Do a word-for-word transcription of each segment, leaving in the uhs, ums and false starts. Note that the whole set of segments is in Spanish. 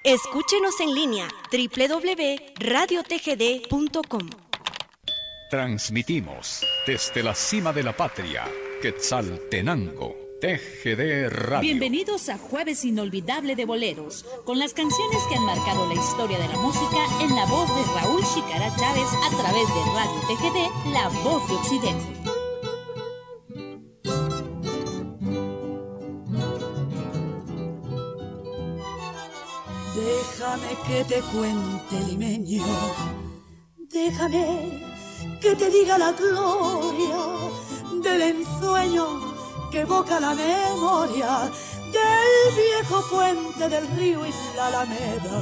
Escúchenos en línea doble u doble u doble u punto radio t g d punto com. Transmitimos desde la cima de la patria, Quetzaltenango, T G D Radio. Bienvenidos a Jueves Inolvidable de Boleros, con las canciones que han marcado la historia de la música en la voz de Raúl Chicara Chávez a través de Radio T G D, La Voz de Occidente. Déjame que te cuente, limeño, déjame que te diga la gloria del ensueño que evoca la memoria del viejo puente del río y la Alameda.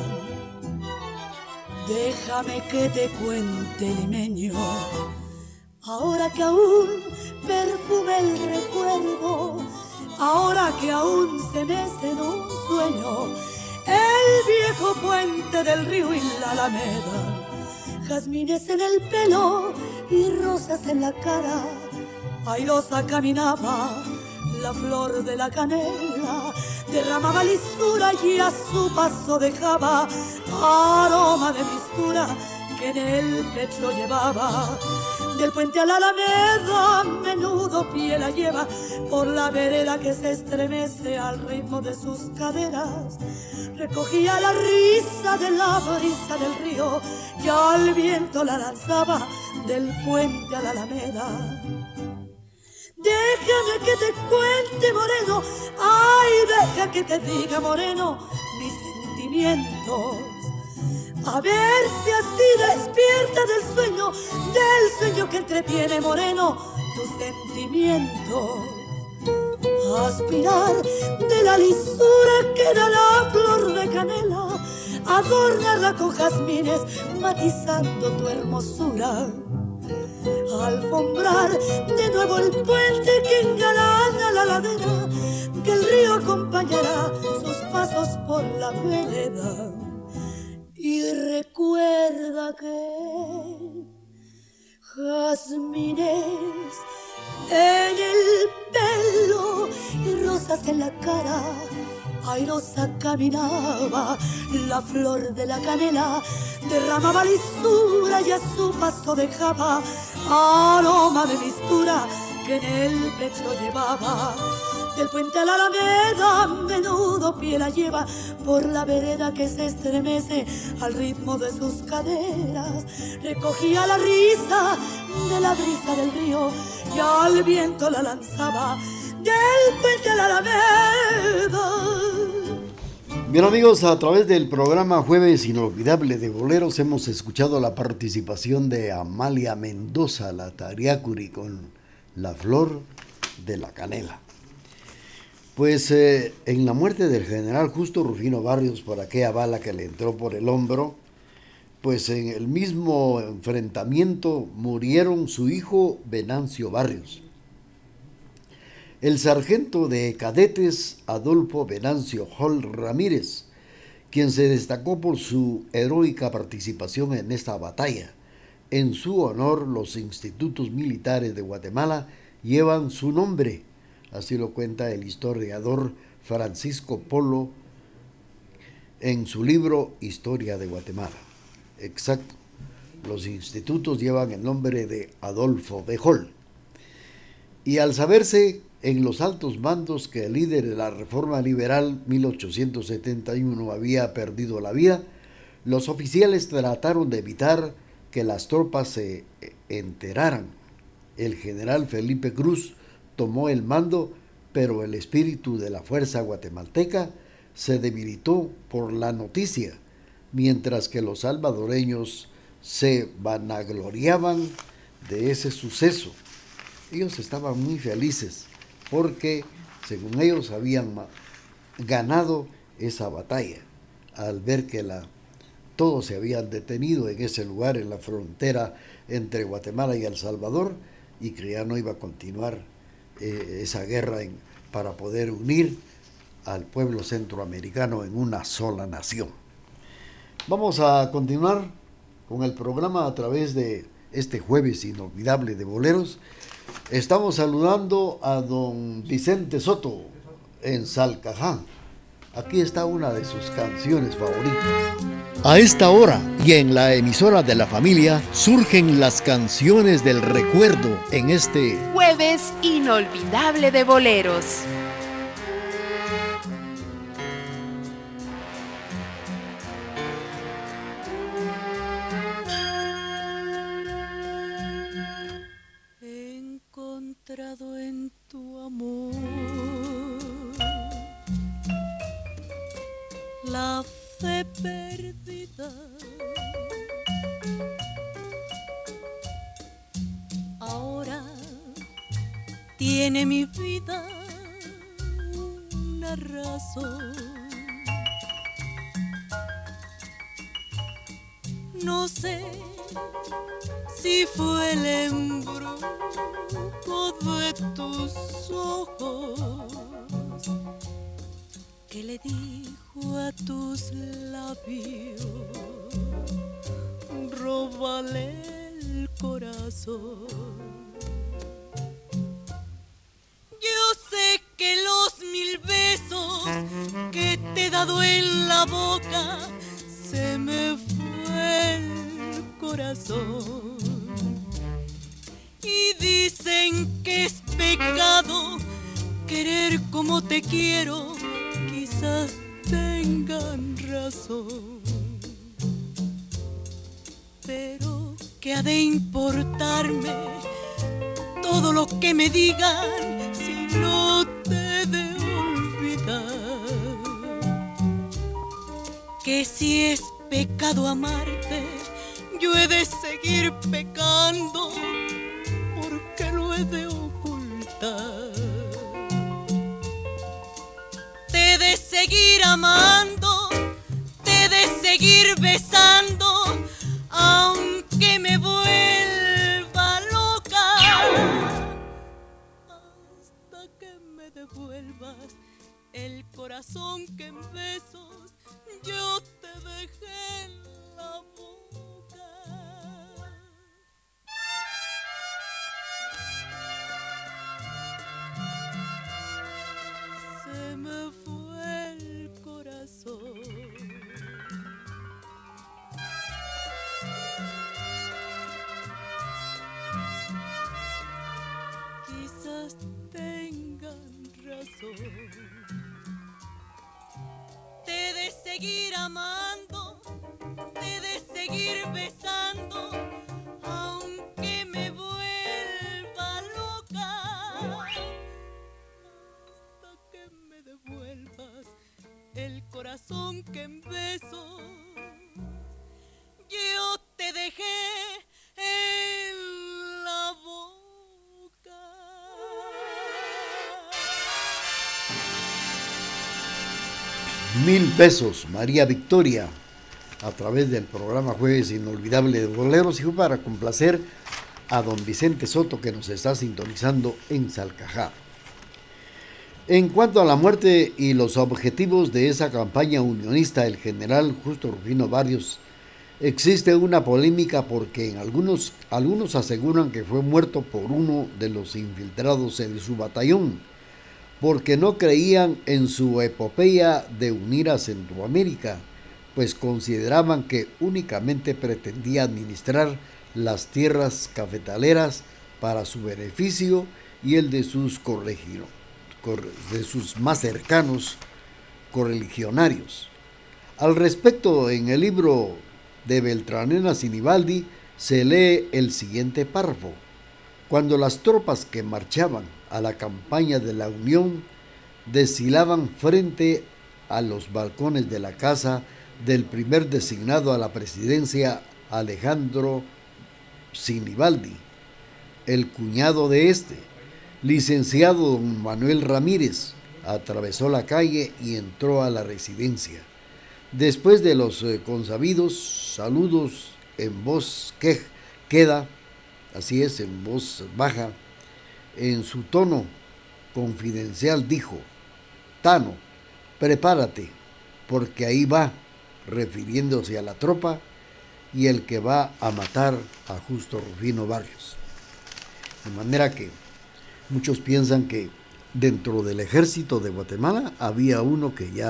Déjame que te cuente, limeño, ahora que aún perfume el recuerdo, ahora que aún se mece en un sueño el viejo puente del río y la Alameda. Jazmines en el pelo y rosas en la cara, airosa caminaba la flor de la canela, derramaba lisura y a su paso dejaba aroma de mistura que en el pecho llevaba. Del puente a la Alameda, menudo pie la lleva por la vereda que se estremece al ritmo de sus caderas. Recogía la risa de la brisa del río y al viento la lanzaba del puente a la Alameda. Déjame que te cuente, moreno, ay, deja que te diga, moreno, mis sentimientos. A ver si así despierta del sueño, del sueño que entretiene, moreno, tus sentimientos. Aspirar de la lisura que da la flor de canela, adornarla con jazmines matizando tu hermosura. Alfombrar de nuevo el puente que engalana la ladera, que el río acompañará sus pasos por la vereda. Y recuerda que jazmines en el pelo y rosas en la cara, airosa caminaba la flor de la canela, derramaba lisura y a su paso dejaba aroma de mistura que en el pecho llevaba. Del puente a la Alameda, menudo pie la lleva por la vereda que se estremece al ritmo de sus caderas. Recogía la risa de la brisa del río y al viento la lanzaba del puente a la Alameda. Bien, amigos, a través del programa Jueves Inolvidable de Boleros hemos escuchado la participación de Amalia Mendoza, la Tariacuri, con La Flor de la Canela. Pues eh, en la muerte del general Justo Rufino Barrios por aquella bala que le entró por el hombro, pues en el mismo enfrentamiento murieron su hijo Venancio Barrios, el sargento de cadetes Adolfo Venancio Hall Ramírez, quien se destacó por su heroica participación en esta batalla. En su honor, los institutos militares de Guatemala llevan su nombre. Así lo cuenta el historiador Francisco Polo en su libro Historia de Guatemala. Exacto, los institutos llevan el nombre de Adolfo de Hall. Y al saberse en los altos mandos que el líder de la Reforma Liberal mil ochocientos setenta y uno había perdido la vida, los oficiales trataron de evitar que las tropas se enteraran. El general Felipe Cruz tomó el mando, pero el espíritu de la fuerza guatemalteca se debilitó por la noticia, mientras que los salvadoreños se vanagloriaban de ese suceso. Ellos estaban muy felices porque, según ellos, habían ganado esa batalla al ver que la, todos se habían detenido en ese lugar, en la frontera entre Guatemala y El Salvador, y que ya no iba a continuar eh, esa guerra en, para poder unir al pueblo centroamericano en una sola nación. Vamos a continuar con el programa a través de este Jueves Inolvidable de Boleros. Estamos saludando a don Vicente Soto en Salcajá, Aquí está una de sus canciones favoritas. A esta hora y en la emisora de la familia surgen las canciones del recuerdo en este Jueves Inolvidable de Boleros. He encontrado en tu amor la fe perdida, ahora tiene mi vida una razón. No sé si fue el embrujo de tus ojos que le dijo a tus labios, róbale el corazón. Yo sé que los mil besos que te he dado en la boca se me fue el corazón. Y dicen que es pecado querer como te quiero, quizás tengan razón, pero ¿qué ha de importarme todo lo que me digan si no te he de olvidar? Que si es pecado amarte, yo he de seguir pecando porque lo he de ocultar. Te he de seguir amando, te he de seguir besando, aunque me vuelva loca, hasta que me devuelvas el corazón que en besos yo te dejé en la boca. Se me fue el corazón. Quizás tengan razón. Te he de seguir amando, te he de seguir besando, aunque me vuelva loca, hasta que me devuelvas el corazón que en besos yo te dejé en la boca. Mil pesos, María Victoria, a través del programa Jueves Inolvidable de Boleros, y fue para complacer a don Vicente Soto, que nos está sintonizando en Salcajá. En cuanto a la muerte y los objetivos de esa campaña unionista, el general Justo Rufino Barrios, existe una polémica porque en algunos, algunos aseguran que fue muerto por uno de los infiltrados en su batallón, porque no creían en su epopeya de unir a Centroamérica, pues consideraban que únicamente pretendía administrar las tierras cafetaleras para su beneficio y el de sus corregidores, de sus más cercanos correligionarios. Al respecto, en el libro de Beltranena Sinibaldi se lee el siguiente párrafo: cuando las tropas que marchaban a la campaña de la Unión desfilaban frente a los balcones de la casa del primer designado a la presidencia, Alejandro Sinibaldi, el cuñado de este, licenciado don Manuel Ramírez, atravesó la calle y entró a la residencia. Después de los eh, consabidos saludos en voz que queda, así es, en voz baja, en su tono confidencial dijo: Tano, prepárate, porque ahí va, refiriéndose a la tropa y el que va a matar a Justo Rufino Barrios. De manera que muchos piensan que dentro del ejército de Guatemala había uno que ya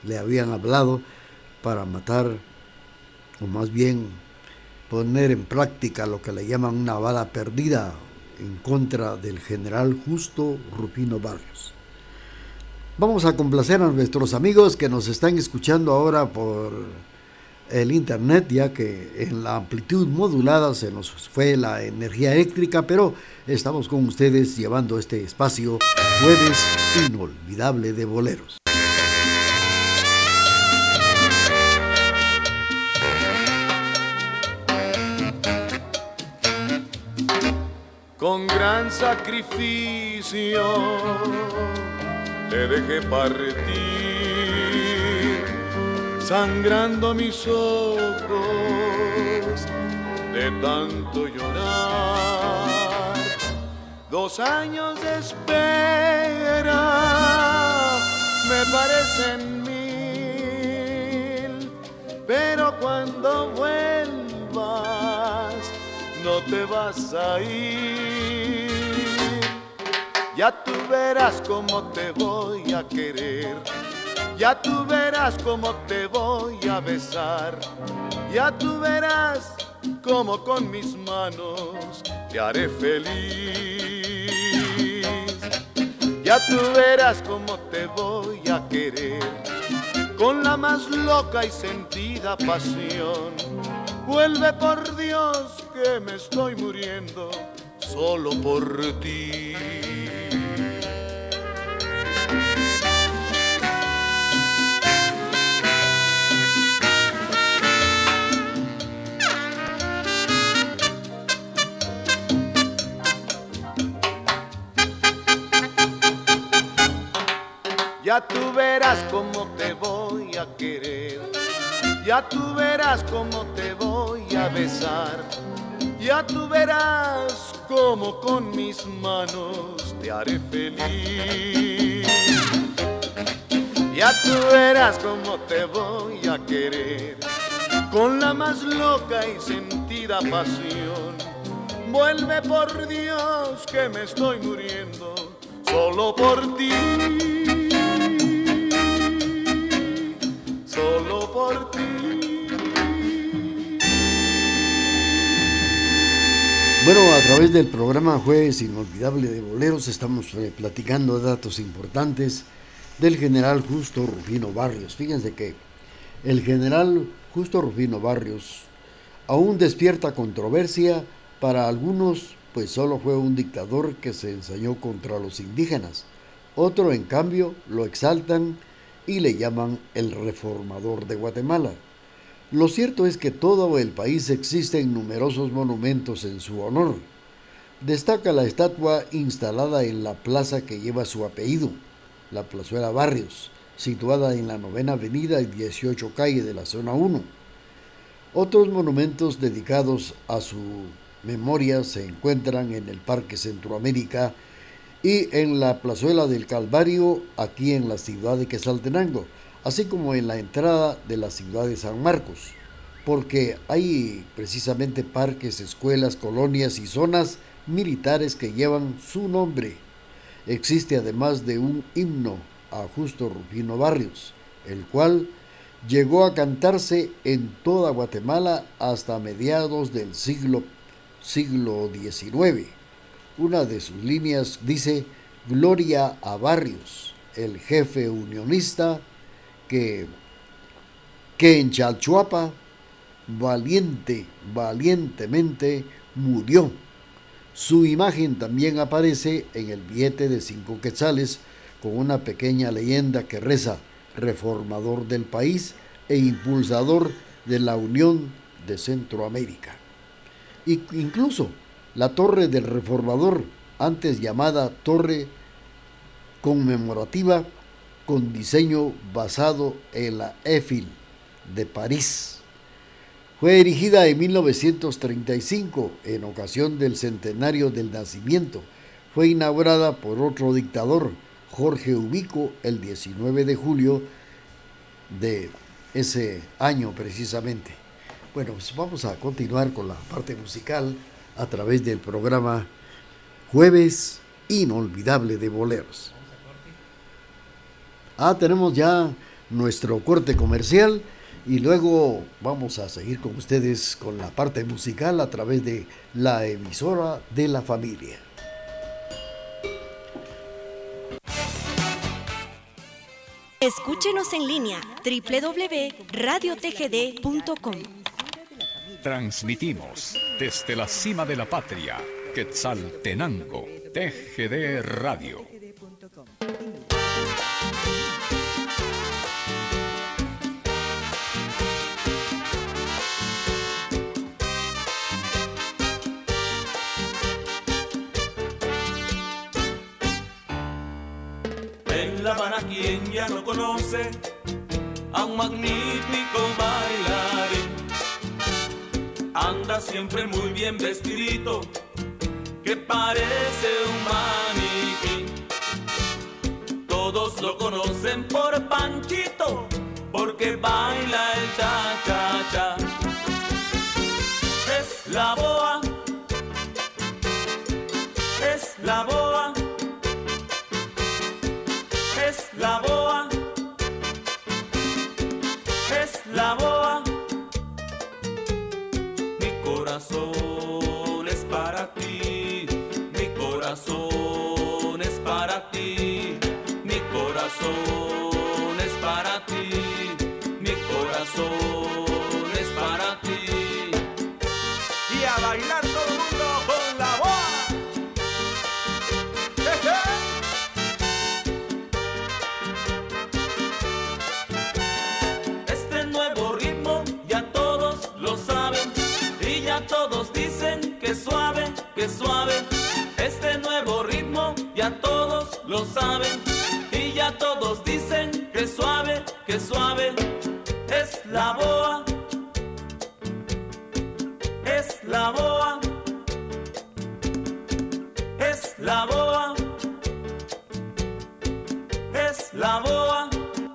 le habían hablado para matar, o más bien poner en práctica lo que le llaman una bala perdida en contra del general Justo Rufino Barrios. Vamos a complacer a nuestros amigos que nos están escuchando ahora por el internet, ya que en la amplitud modulada se nos fue la energía eléctrica, pero estamos con ustedes llevando este espacio Jueves Inolvidable de Boleros. Con gran sacrificio te dejé partir, sangrando mis ojos de tanto llorar. Dos años de espera me parecen mil, pero cuando vuelvas no te vas a ir. Ya tú verás cómo te voy a querer, ya tú verás cómo te voy a besar, ya tú verás cómo con mis manos te haré feliz. Ya tú verás cómo te voy a querer, con la más loca y sentida pasión. Vuelve por Dios que me estoy muriendo solo por ti. Ya tú verás cómo te voy a querer, ya tú verás cómo te voy a besar, ya tú verás cómo con mis manos te haré feliz. Ya tú verás cómo te voy a querer, con la más loca y sentida pasión. Vuelve por Dios que me estoy muriendo solo por ti. Solo por ti. Bueno, a través del programa Jueves Inolvidable de Boleros estamos eh, platicando datos importantes del general Justo Rufino Barrios. Fíjense que el general Justo Rufino Barrios aún despierta controversia. Para algunos, pues solo fue un dictador que se ensañó contra los indígenas. Otro, en cambio, lo exaltan y le llaman el reformador de Guatemala. Lo cierto es que todo el país existen numerosos monumentos en su honor. Destaca la estatua instalada en la plaza que lleva su apellido, la Plazuela Barrios, situada en la novena avenida y dieciocho calle de la zona uno. Otros monumentos dedicados a su memoria se encuentran en el Parque Centroamérica y en la Plazuela del Calvario, aquí en la ciudad de Quetzaltenango, así como en la entrada de la ciudad de San Marcos, porque hay precisamente parques, escuelas, colonias y zonas militares que llevan su nombre. Existe además de un himno a Justo Rufino Barrios, el cual llegó a cantarse en toda Guatemala hasta mediados del siglo, siglo diecinueve. Una de sus líneas dice: Gloria a Barrios, el jefe unionista que, que en Chalchuapa valiente, valientemente murió. Su imagen también aparece en el billete de cinco quetzales con una pequeña leyenda que reza: reformador del país e impulsador de la Unión de Centroamérica. Y incluso la Torre del Reformador, antes llamada Torre Conmemorativa, con diseño basado en la Eiffel de París, fue erigida en mil novecientos treinta y cinco, en ocasión del centenario del nacimiento. Fue inaugurada por otro dictador, Jorge Ubico, el diecinueve de julio de ese año precisamente. Bueno, pues vamos a continuar con la parte musical a través del programa Jueves Inolvidable de Boleros. Ah, tenemos ya nuestro corte comercial y luego vamos a seguir con ustedes con la parte musical a través de la emisora de la familia. Escúchenos en línea doble u doble u doble u punto radio t g d punto com. Transmitimos desde la cima de la patria, Quetzaltenango, T G D Radio. En La Habana, quien ya no conoce a un magnífico bailarín, anda siempre muy bien vestidito, que parece un maniquí. Todos lo conocen por Panchito, porque baila el cha-cha-cha. Es la boa, es la boa, es la boa, es la boa. Mi corazón es para ti, mi corazón es para ti, mi corazón es para ti, mi corazón es para ti. Y a bailar todo el mundo con la boa. Este nuevo ritmo ya todos lo saben y ya todos dicen que suave, que suave. Este nuevo ritmo ya todos lo saben y ya todos dicen que suave, que suave. Es la boa, es la boa, es la boa, es la boa.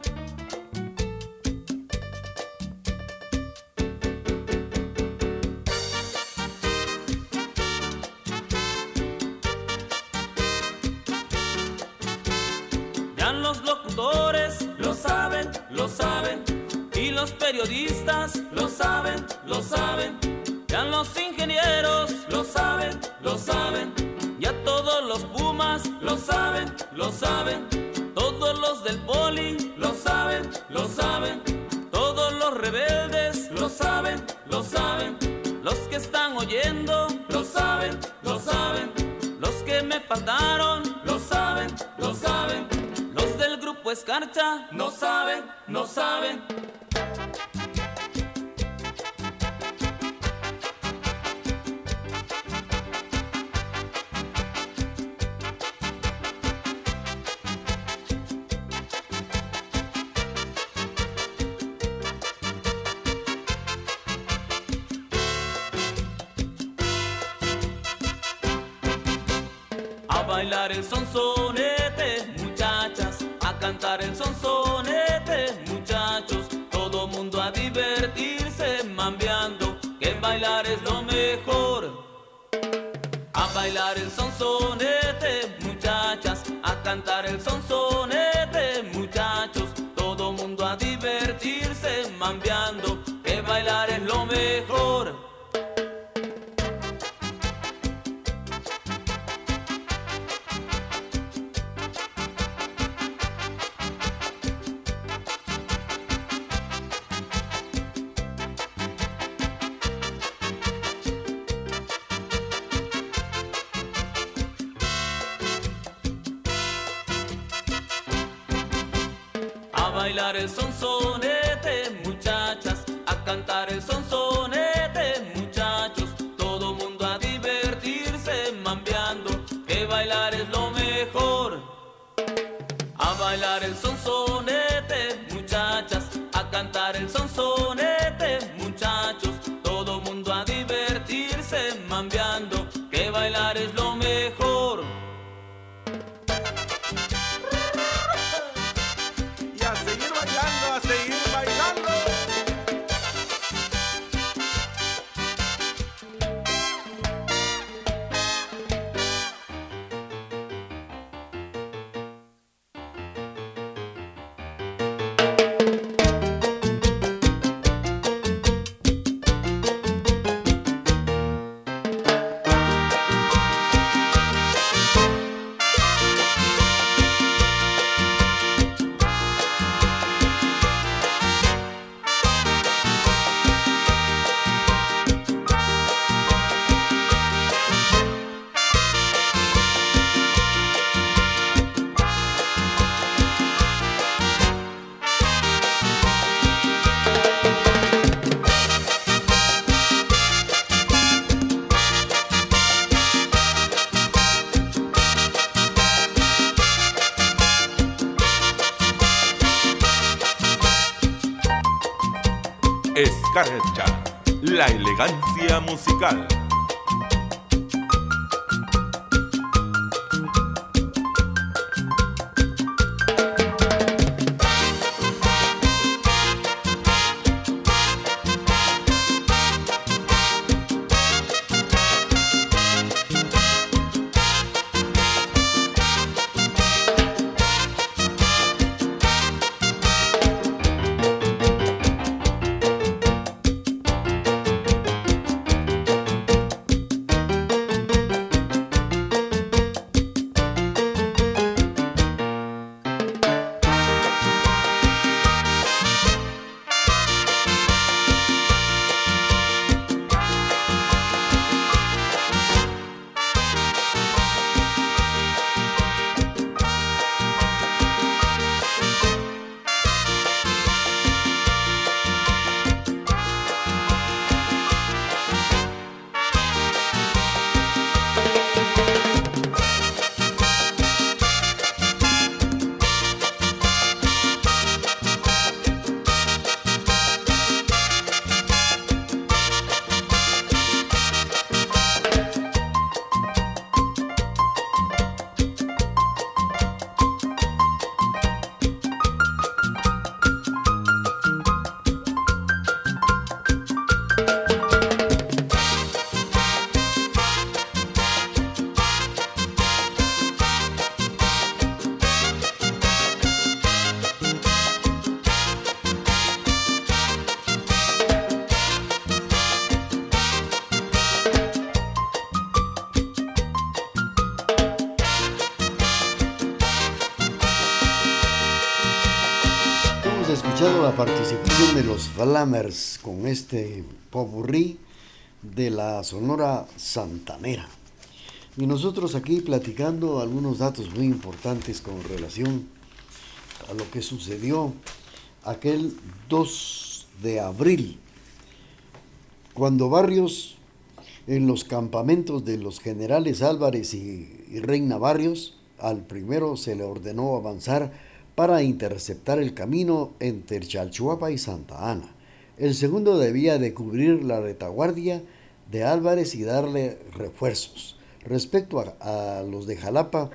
Ya los locutores lo saben, lo saben, y los periodistas lo saben, lo saben. Ya los ingenieros lo saben, lo saben. Ya todos los pumas lo saben, lo saben. Todos los del poli lo saben, lo saben. Todos los rebeldes lo saben, lo saben. Los que están oyendo lo saben, lo saben. Los que me faltaron lo saben, lo saben. Los del grupo Escarcha no saben, no saben. A bailar el sonsonete, muchachas, a cantar el sonsonete, muchachos, todo mundo a divertirse mambeando, que bailar es lo mejor. A bailar el sonsonete, muchachas, a cantar el sonsonete, muchachos, todo mundo a divertirse mambeando, que bailar es lo mejor. A bailar el sonsonete, muchachas, a cantar el sonsonete, muchachos, todo mundo a divertirse mambeando, que bailar es lo mejor. A bailar el sonsonete, muchachas, a cantar el sonsonete, muchachos, todo mundo a divertirse mambeando, que bailar es lo mejor. Y a seguir bailando, a seguir bailando. Escarcha, la elegancia musical. Escuchado la participación de los Flamers con este popurrí de la Sonora Santanera. Y nosotros aquí platicando algunos datos muy importantes con relación a lo que sucedió aquel dos de abril, cuando Barrios, en los campamentos de los generales Álvarez y, y Reina Barrios, al primero se le ordenó avanzar para interceptar el camino entre Chalchuapa y Santa Ana. El segundo debía de cubrir la retaguardia de Álvarez y darle refuerzos. Respecto a, a los de Jalapa,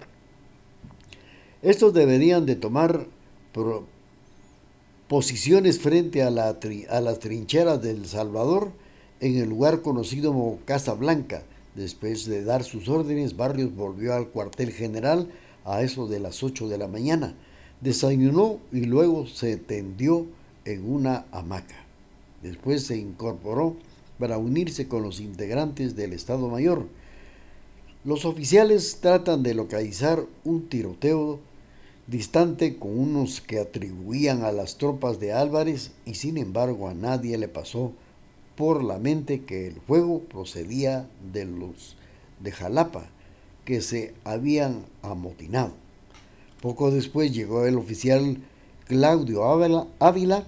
estos deberían de tomar pro, posiciones frente a, la tri, a las trincheras del Salvador en el lugar conocido como Casa Blanca. Después de dar sus órdenes, Barrios volvió al cuartel general a eso de las ocho de la mañana. Desayunó y luego se tendió en una hamaca. Después se incorporó para unirse con los integrantes del Estado Mayor. Los oficiales tratan de localizar un tiroteo distante con unos que atribuían a las tropas de Álvarez y sin embargo a nadie le pasó por la mente que el fuego procedía de los de Jalapa que se habían amotinado. Poco después llegó el oficial Claudio Ávila, Ávila,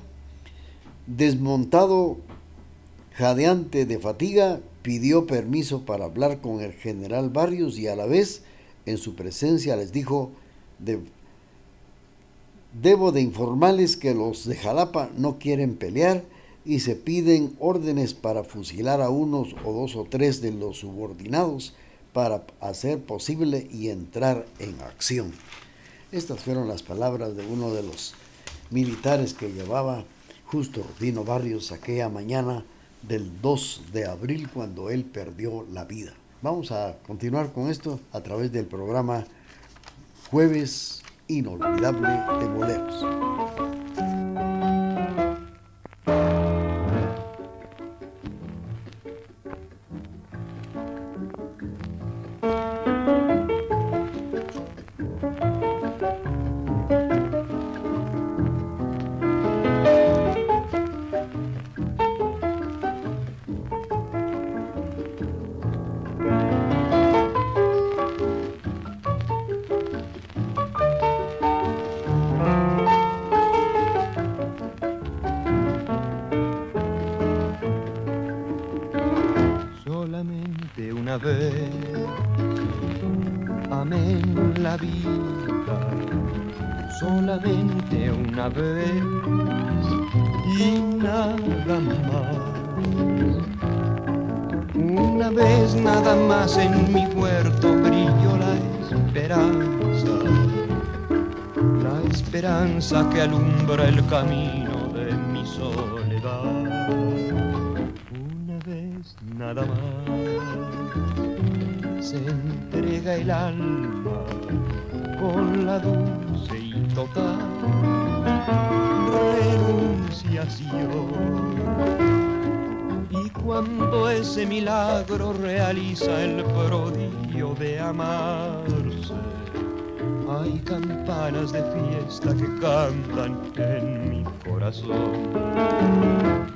desmontado, jadeante de fatiga, pidió permiso para hablar con el general Barrios y a la vez, en su presencia, les dijo, de, debo de informarles que los de Jalapa no quieren pelear y se piden órdenes para fusilar a unos o dos o tres de los subordinados para hacer posible y entrar en acción. Estas fueron las palabras de uno de los militares que llevaba Justo Rufino Barrios aquella mañana del dos de abril cuando él perdió la vida. Vamos a continuar con esto a través del programa Jueves Inolvidable de Boleros. y nada más. Una vez nada más en mi huerto brilló la esperanza, la esperanza que alumbra el camino de mi soledad. Una vez nada más se entrega el alma con la dulce y total renunciación. Y cuando ese milagro realiza el prodigio de amarse, hay campanas de fiesta que cantan en mi corazón.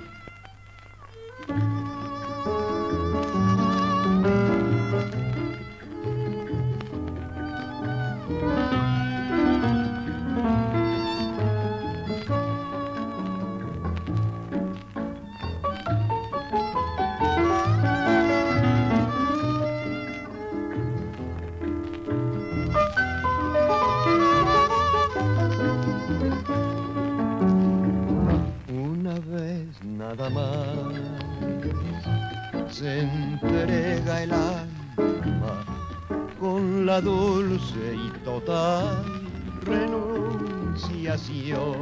Se entrega el alma con la dulce y total renunciación.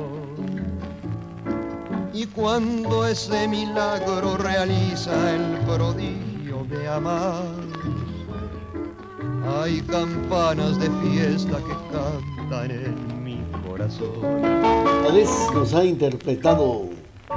Y cuando ese milagro realiza el prodigio de amarse, hay campanas de fiesta que cantan en mi corazón. A veces nos ha interpretado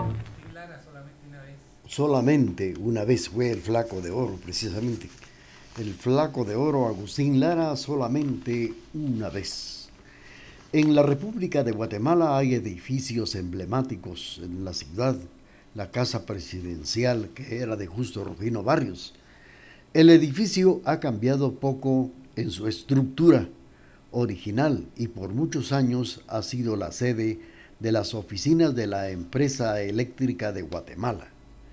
solamente una vez, fue el Flaco de Oro, precisamente. El Flaco de Oro, Agustín Lara, solamente una vez. En la República de Guatemala hay edificios emblemáticos en la ciudad. La Casa Presidencial, que era de Justo Rufino Barrios. El edificio ha cambiado poco en su estructura original y por muchos años ha sido la sede de las oficinas de la Empresa Eléctrica de Guatemala.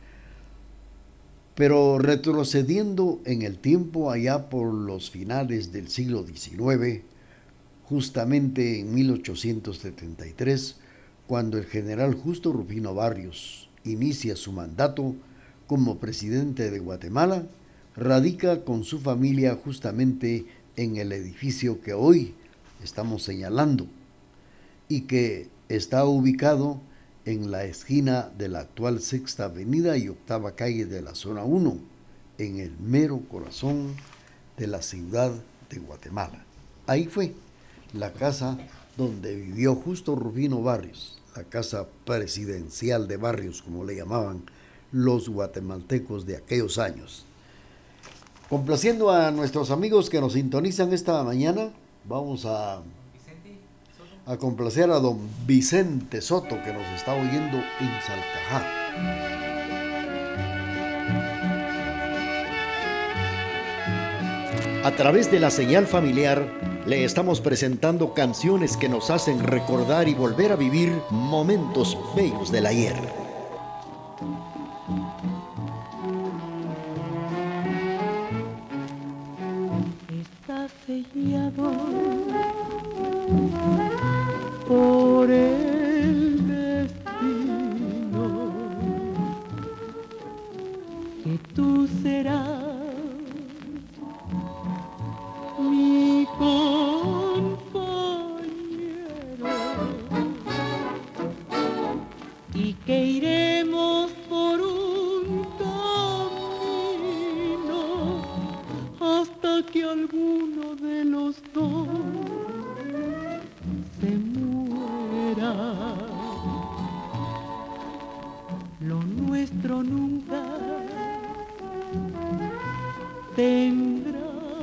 Pero retrocediendo en el tiempo allá por los finales del siglo diecinueve, justamente en mil ochocientos setenta y tres, cuando el general Justo Rufino Barrios inicia su mandato como presidente de Guatemala, radica con su familia justamente en el edificio que hoy estamos señalando y que está ubicado en la esquina de la actual Sexta Avenida y Octava Calle de la Zona uno, en el mero corazón de la ciudad de Guatemala. Ahí fue la casa donde vivió Justo Rufino Barrios, la casa presidencial de Barrios, como le llamaban los guatemaltecos de aquellos años. Complaciendo a nuestros amigos que nos sintonizan esta mañana, vamos a... a complacer a don Vicente Soto, que nos está oyendo en Salcajá. A través de la señal familiar, le estamos presentando canciones que nos hacen recordar y volver a vivir momentos bellos del ayer. Está sellado por el destino que tú serás mi compañero y que iremos por un camino hasta que alguno de los dos se muera. Lo nuestro nunca tendrá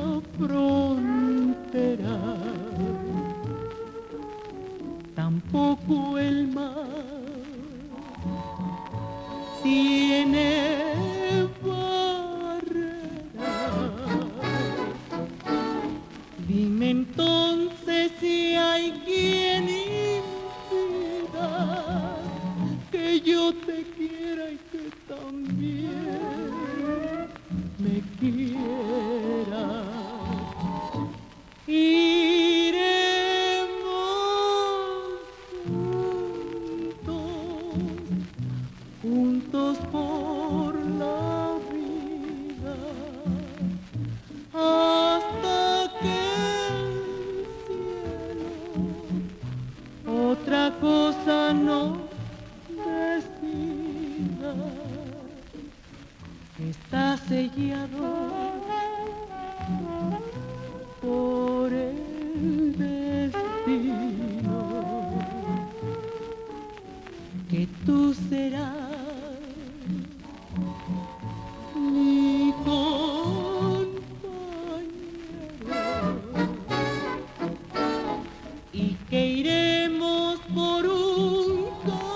frontera, tampoco el mar tiene barrera. Dime entonces si hay quien impida que yo te quiera y que también me quiera. Iremos juntos está sellado por el destino, que tú serás mi compañero y que iremos por un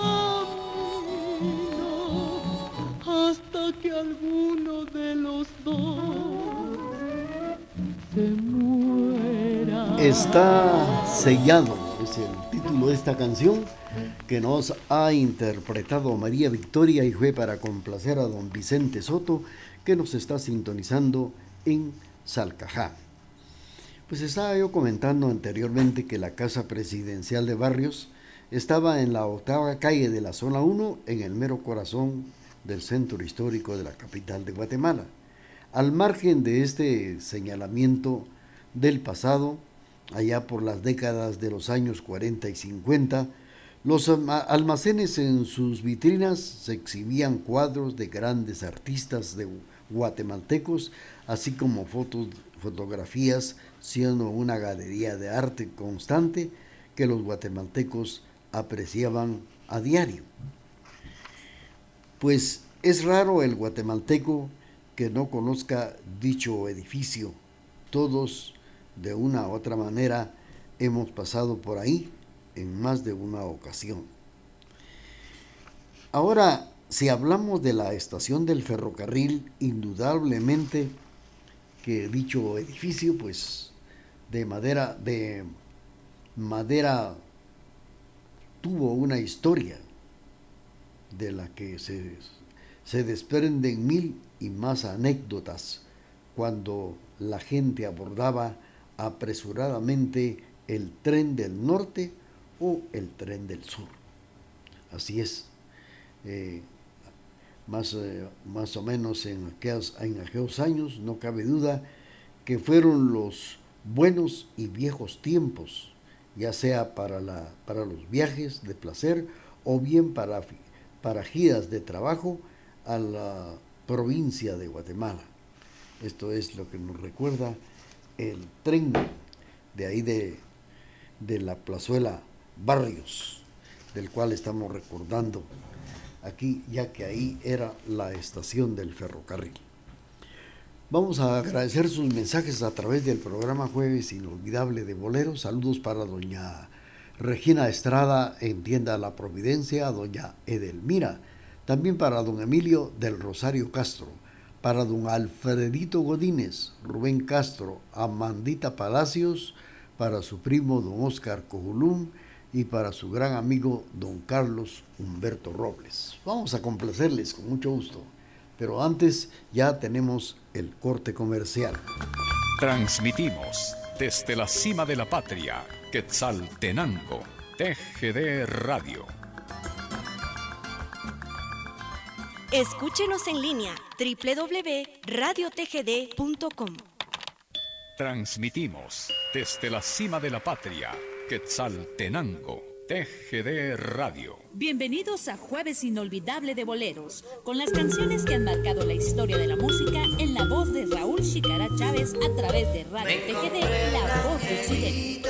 camino hasta que alguno de los dos se muera. Está sellado, es el título de esta canción que nos ha interpretado María Victoria y fue para complacer a don Vicente Soto, que nos está sintonizando en Salcajá. Pues estaba yo comentando anteriormente que la Casa Presidencial de Barrios estaba en la octava calle de la zona uno, en el mero corazón del centro histórico de la capital de Guatemala. Al margen de este señalamiento del pasado, allá por las décadas de los años cuarenta y cincuenta, los almacenes en sus vitrinas se exhibían cuadros de grandes artistas de guatemaltecos, así como fotos, fotografías, siendo una galería de arte constante que los guatemaltecos apreciaban a diario. Pues es raro el guatemalteco que no conozca dicho edificio. Todos, de una u otra manera, hemos pasado por ahí en más de una ocasión. Ahora, si hablamos de la estación del ferrocarril, indudablemente que dicho edificio, pues de madera, de madera tuvo una historia de la que se, se desprenden mil y más anécdotas cuando la gente abordaba apresuradamente el tren del norte o el tren del sur. Así es, eh, más, eh, más o menos en aquellos, en aquellos años, no cabe duda que fueron los buenos y viejos tiempos, ya sea para, la, para los viajes de placer o bien para, para giras de trabajo a la provincia de Guatemala. Esto es lo que nos recuerda el tren de ahí de, de la plazuela Barrios, del cual estamos recordando aquí, ya que ahí era la estación del ferrocarril. Vamos a agradecer sus mensajes a través del programa Jueves Inolvidable de Boleros. Saludos para doña Regina Estrada en Tienda La Providencia, doña Edelmira, también para don Emilio del Rosario Castro, para don Alfredito Godínez, Rubén Castro, Amandita Palacios, para su primo don Oscar Cojulún y para su gran amigo don Carlos Humberto Robles. Vamos a complacerles con mucho gusto, pero antes ya tenemos el corte comercial. Transmitimos desde la cima de la patria, Quetzaltenango, T G D Radio. Escúchenos en línea doble u doble u doble u punto radio t g d punto com. Transmitimos desde la cima de la patria, Quetzaltenango, T G D Radio. Bienvenidos a Jueves Inolvidable de Boleros, con las canciones que han marcado la historia de la música en la voz de Raúl Chicara Chávez a través de Radio T G D, la voz de Occidente.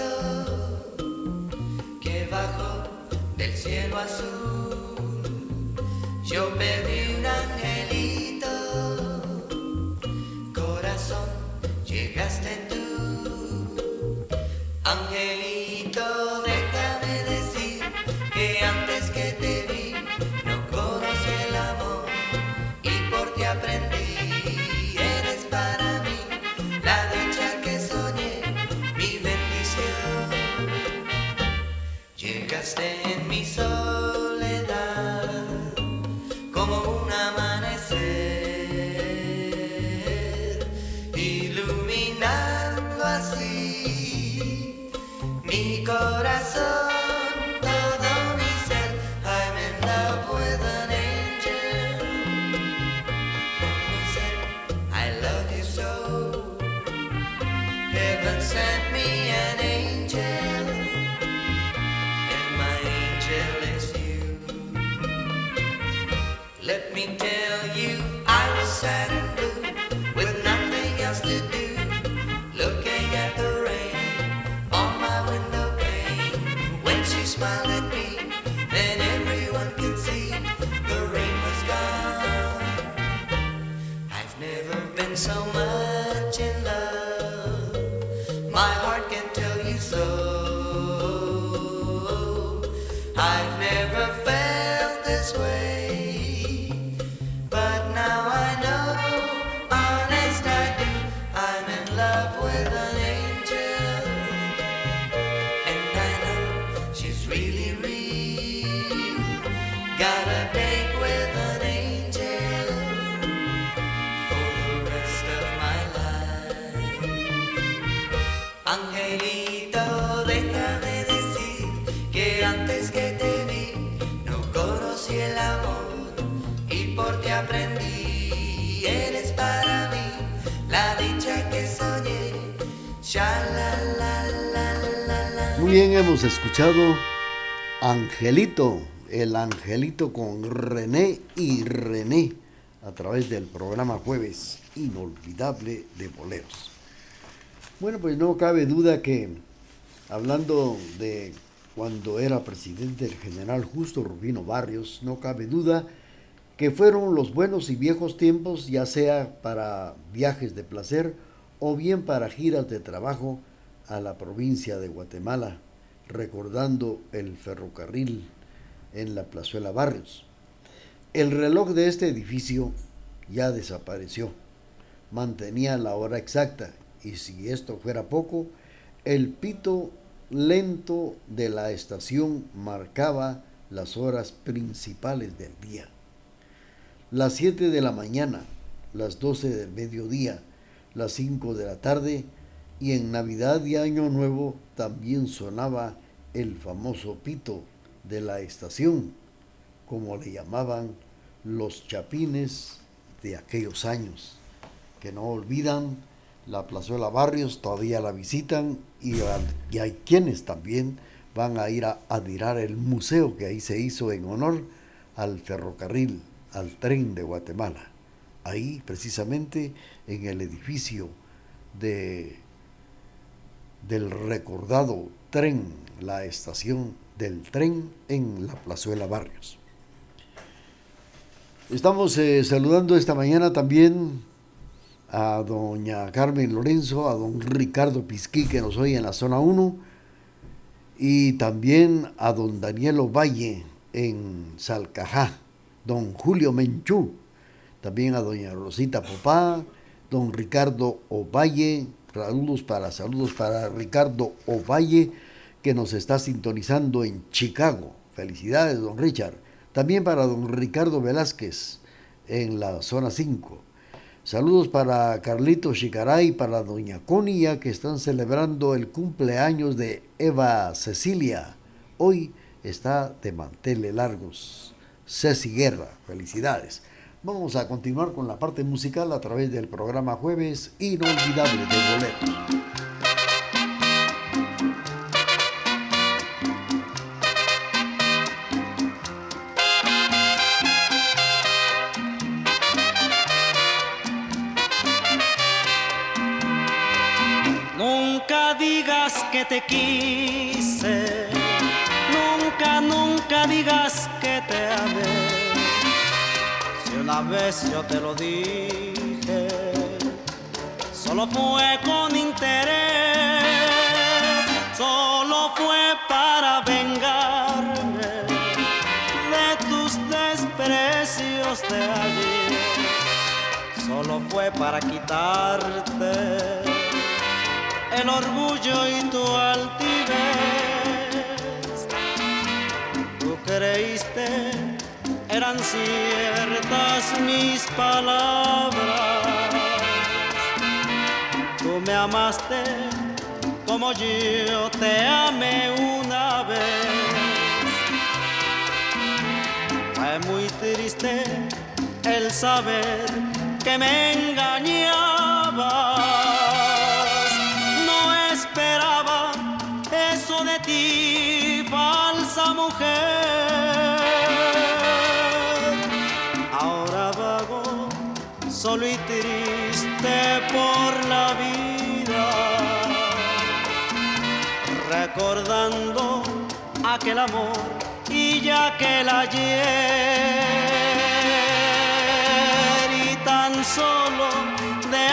Que bajo del cielo azul yo pedí un angelito, corazón, llegaste tú, angelito, déjame decir que antes que te vi no conocí el amor y por ti aprendí, eres para mí la dicha que soñé, mi bendición, llegaste en mi soledad como una been so much in love, my heart can tell you so. I've never felt this way, but now I know, honest I do, I'm in love with an angel, and I know she's really real. Got a date with an angel for the rest of my life. Angelito, déjame decir que antes que te vi no conocí el amor y por ti aprendí. Eres para mí la dicha que soñé. Sha-la-la-la-la-la. Muy bien, hemos escuchado Angelito, el Angelito con René y René a través del programa Jueves Inolvidable de Boleros. Bueno, pues no cabe duda que, hablando de cuando era presidente el general Justo Rufino Barrios, no cabe duda que fueron los buenos y viejos tiempos, ya sea para viajes de placer o bien para giras de trabajo a la provincia de Guatemala, recordando el ferrocarril en la Plazuela Barrios. El reloj de este edificio ya desapareció, mantenía la hora exacta, y si esto fuera poco, el pito lento de la estación marcaba las horas principales del día. Las siete de la mañana, las doce del mediodía, las cinco de la tarde, y en Navidad y Año Nuevo también sonaba el famoso pito de la estación, como le llamaban los chapines de aquellos años, que no olvidan la Plazuela Barrios, todavía la visitan, y, y hay quienes también van a ir a admirar el museo que ahí se hizo en honor al ferrocarril, al tren de Guatemala. Ahí precisamente en el edificio de, del recordado tren, la estación del tren en la Plazuela Barrios. Estamos eh, saludando esta mañana también a doña Carmen Lorenzo, a don Ricardo Pisquí, que nos oye en la zona uno, y también a don Daniel Ovalle en Salcajá, don Julio Menchú, también a doña Rosita Popá, don Ricardo Ovalle, saludos para, saludos para Ricardo Ovalle, que nos está sintonizando en Chicago. Felicidades, don Richard. También para don Ricardo Velázquez en la zona cinco. Saludos para Carlito Chicaray, para doña Conia, que están celebrando el cumpleaños de Eva Cecilia. Hoy está de manteles largos. Ceci Guerra, felicidades. Vamos a continuar con la parte musical a través del programa Jueves Inolvidable de Boleros. Nunca digas que te quise, nunca, nunca digas que te amé. Si una vez yo te lo dije, solo fue con interés, solo fue para vengarme de tus desprecios de ayer, solo fue para quitarte el orgullo y tu altivez. Tú creíste eran ciertas mis palabras. Tú me amaste como yo te amé una vez. Fue muy triste el saber que me engañabas. Esperaba eso de ti, falsa mujer. Ahora vago solo y triste por la vida, recordando aquel amor y ya aquel ayer. Y tan solo de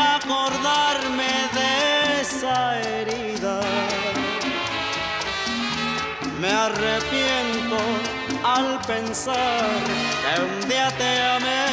pensar que un día te amé.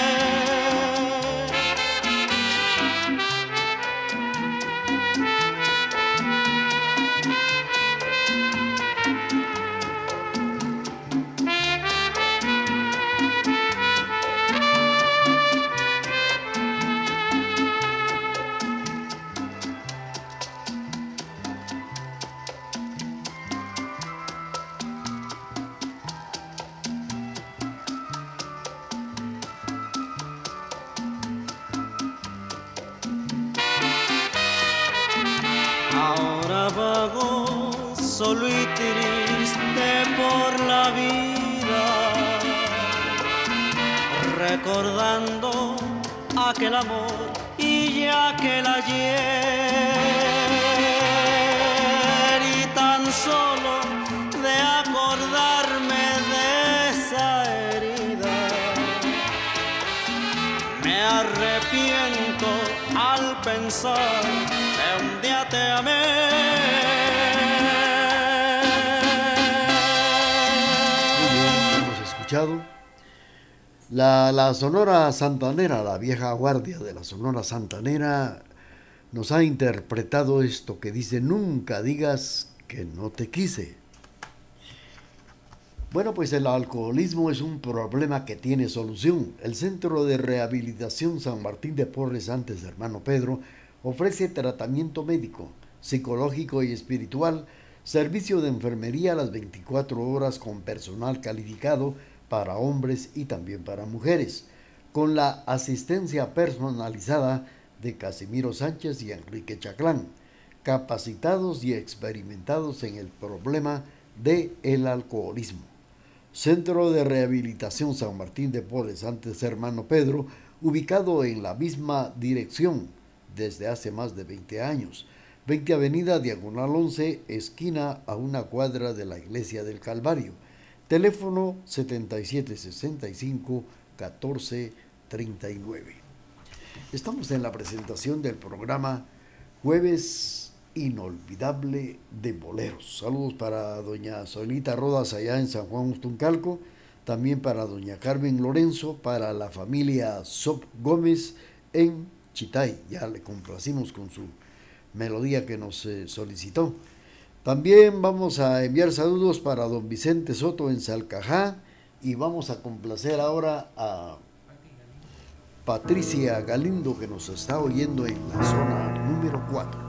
Ahora vago solo y triste por la vida, recordando aquel amor y aquel ayer, y tan solo de acordarme de esa herida me arrepiento al pensar que un día te amé. Muy bien, hemos escuchado la, la Sonora Santanera, la vieja guardia de la Sonora Santanera, nos ha interpretado esto que dice: nunca digas que no te quise. Bueno, pues el alcoholismo es un problema que tiene solución. El Centro de Rehabilitación San Martín de Porres, antes Hermano Pedro, ofrece tratamiento médico, psicológico y espiritual, servicio de enfermería a las veinticuatro horas con personal calificado para hombres y también para mujeres, con la asistencia personalizada de Casimiro Sánchez y Enrique Chaclán, capacitados y experimentados en el problema del alcoholismo. Centro de Rehabilitación San Martín de Porres, antes Hermano Pedro, ubicado en la misma dirección desde hace más de veinte años. veinte Avenida Diagonal once, esquina a una cuadra de la Iglesia del Calvario. Teléfono setenta y siete sesenta y cinco catorce treinta y nueve. Estamos en la presentación del programa Jueves Inolvidable de Boleros. Saludos para doña Solita Rodas allá en San Juan Ustuncalco, también para doña Carmen Lorenzo, para la familia Sop Gómez en Chitay. Ya le complacimos con su melodía que nos eh, solicitó. También vamos a enviar saludos para don Vicente Soto en Salcajá, y vamos a complacer ahora a Patricia Galindo, que nos está oyendo en la zona número cuatro.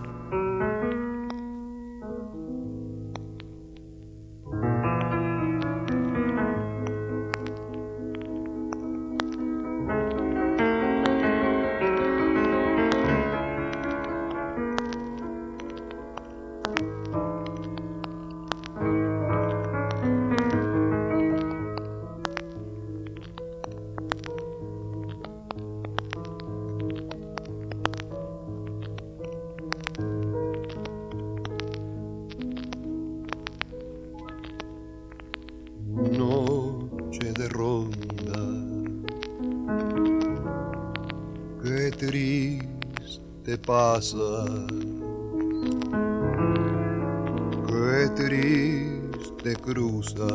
Pasa, qué triste cruza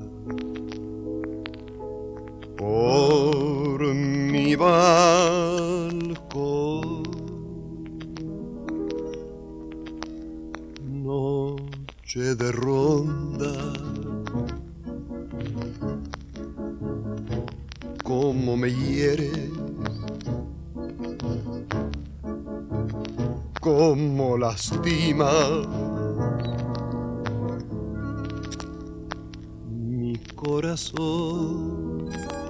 por mi balcón, noche de ronda, cómo me hiere, cómo lastima mi corazón.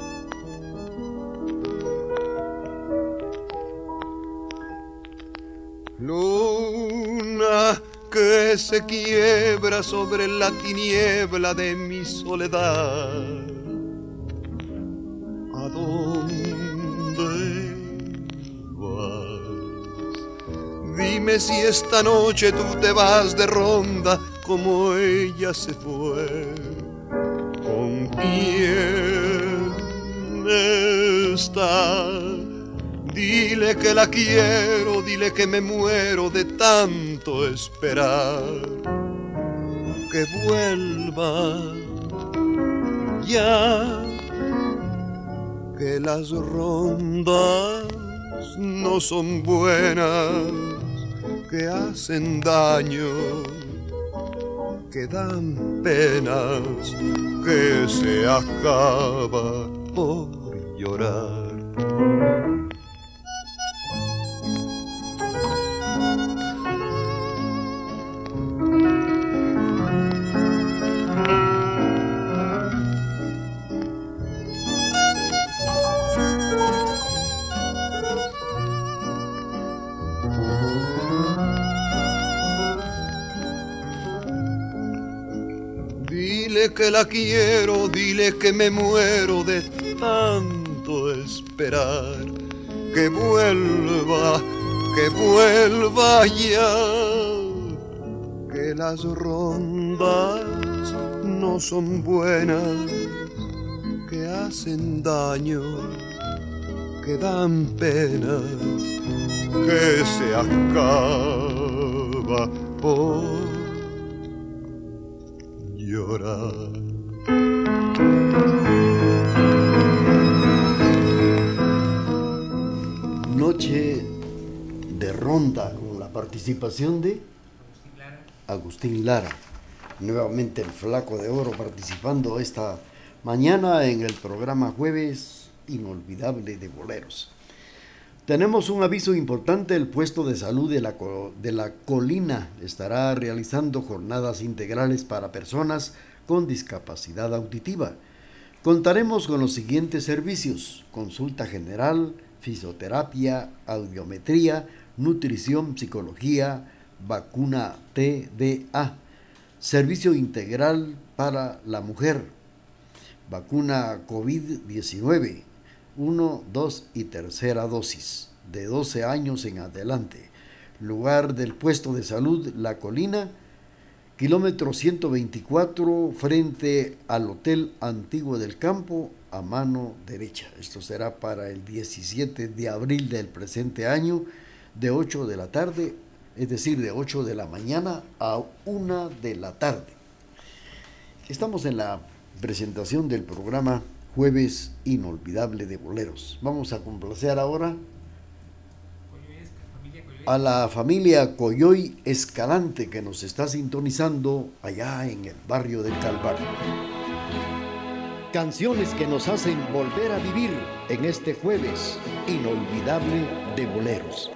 Luna que se quiebra sobre la tiniebla de mi soledad, ¿a dónde? Dime si esta noche tú te vas de ronda como ella se fue. ¿Con quién está? Dile que la quiero, dile que me muero de tanto esperar. Que vuelva, ya que las rondas no son buenas, que hacen daño, que dan penas, que se acaba por llorar. Dile que la quiero, dile que me muero de tanto esperar, que vuelva, que vuelva ya, que las rondas no son buenas, que hacen daño, que dan penas, que se acaba por llorar. Noche de ronda con la participación de Agustín Lara. Nuevamente el Flaco de Oro participando esta mañana en el programa Jueves Inolvidable de Boleros. Tenemos un aviso importante: el puesto de salud de la, de la Colina estará realizando jornadas integrales para personas con discapacidad auditiva. Contaremos con los siguientes servicios: consulta general, fisioterapia, audiometría, nutrición, psicología, vacuna T D A, servicio integral para la mujer, vacuna COVID diecinueve, uno, dos y tercera dosis, de doce años en adelante. Lugar del puesto de salud La Colina, kilómetro ciento veinticuatro, frente al Hotel Antiguo del Campo, a mano derecha. Esto será para el diecisiete de abril del presente año, de ocho de la tarde, es decir, de ocho de la mañana a una de la tarde. Estamos en la presentación del programa Jueves Inolvidable de Boleros. Vamos a complacer ahora a la familia Coyoy Escalante, que nos está sintonizando allá en el barrio del Calvario. Canciones que nos hacen volver a vivir en este Jueves Inolvidable de Boleros.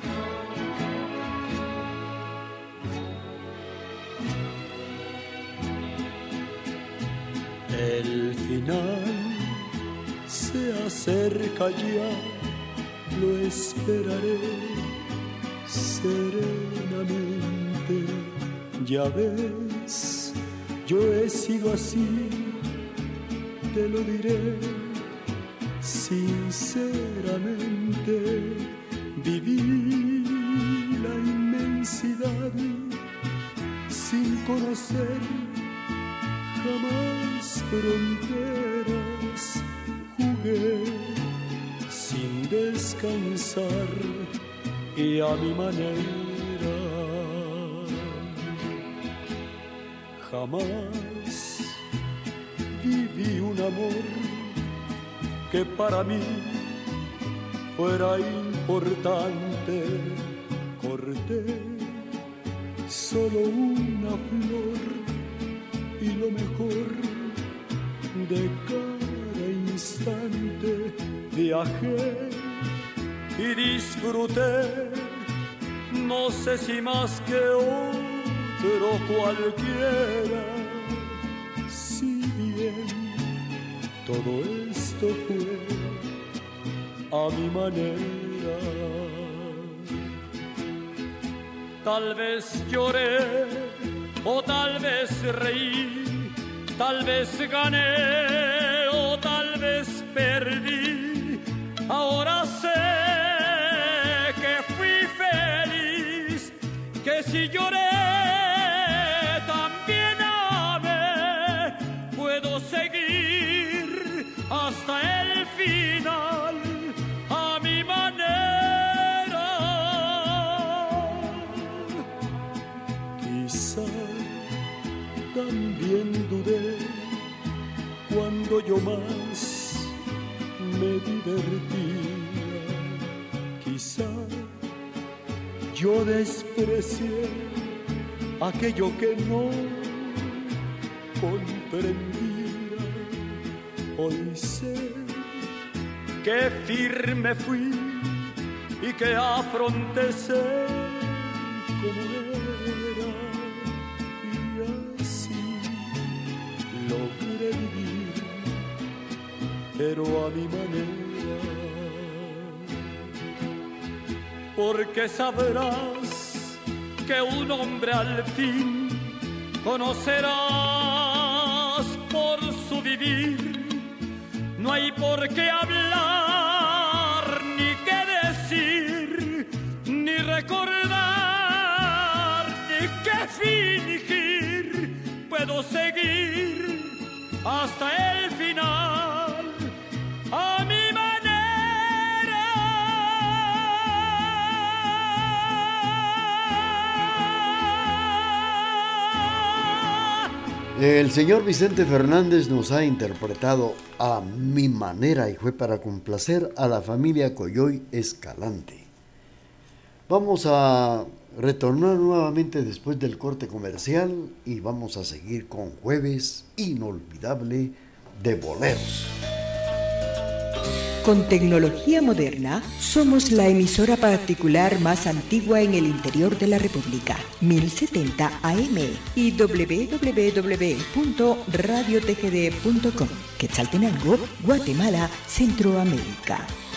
El final se acerca ya, lo esperaré serenamente. Ya ves, yo he sido así, te lo diré sinceramente. Viví la inmensidad sin conocer jamás fronteras, jugué sin descansar y a mi manera. Jamás viví un amor que para mí fuera importante. Corté solo una flor y lo mejor de cada instante. Viajé y disfruté, no sé si más que otro cualquiera. Si bien todo esto fue a mi manera, tal vez lloré o tal vez reí, tal vez gané o tal vez perdí. Ahora sé que fui feliz, que si lloré también amé. Puedo seguir hasta el final a mi manera. Quizá también dudé cuando yo Quizá yo desprecié aquello que no comprendía. Hoy sé que firme fui y que afronté ser como era, y así logré vivir, pero a mi manera. Porque sabrás que un hombre al fin conocerás por su vivir. No hay por qué hablar, ni qué decir, ni recordar, ni qué fingir. Puedo seguir hasta el final a mi El señor Vicente Fernández nos ha interpretado A mi manera y fue para complacer a la familia Coyoy Escalante. Vamos a retornar nuevamente después del corte comercial y vamos a seguir con Jueves Inolvidable de Boleros. Con tecnología moderna, somos la emisora particular más antigua en el interior de la República, mil setenta A M y doble u doble u doble u punto radio t g d punto com, Quetzaltenango, Guatemala, Centroamérica.